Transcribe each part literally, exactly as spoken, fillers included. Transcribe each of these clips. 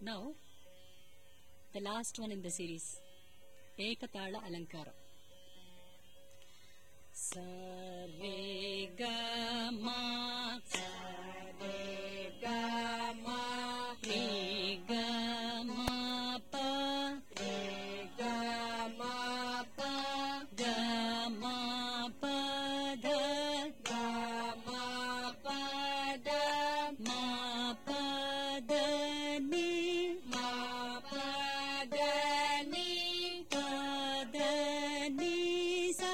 Now, the last one in the series, Ekatala Alankara. Sa re ga ma, sa re ga ma, re ga ma pa, re ga ma pa, ga ma pa da, ga ma pa da, ma pa da ni, ma pa da ni, pa da ni sa.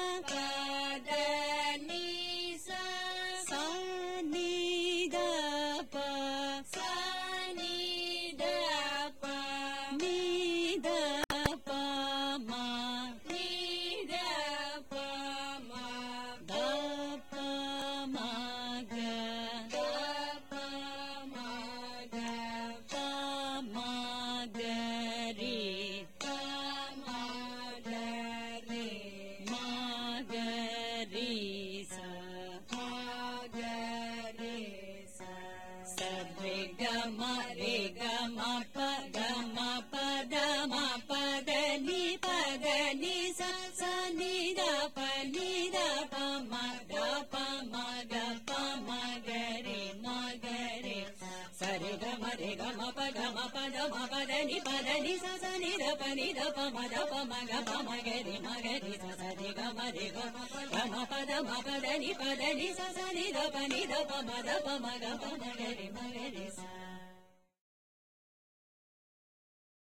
Ni pa da ni sa sa ni da pa ni da pa ma da pa ma ga pa ma ga ri ma ga ri sa sa ni ga ma ri ga ga ma pa da ma pa da ni pa da ni sa sa ni da pa ni da pa ma da pa ma ga pa ma ga ri ma ga ri sa.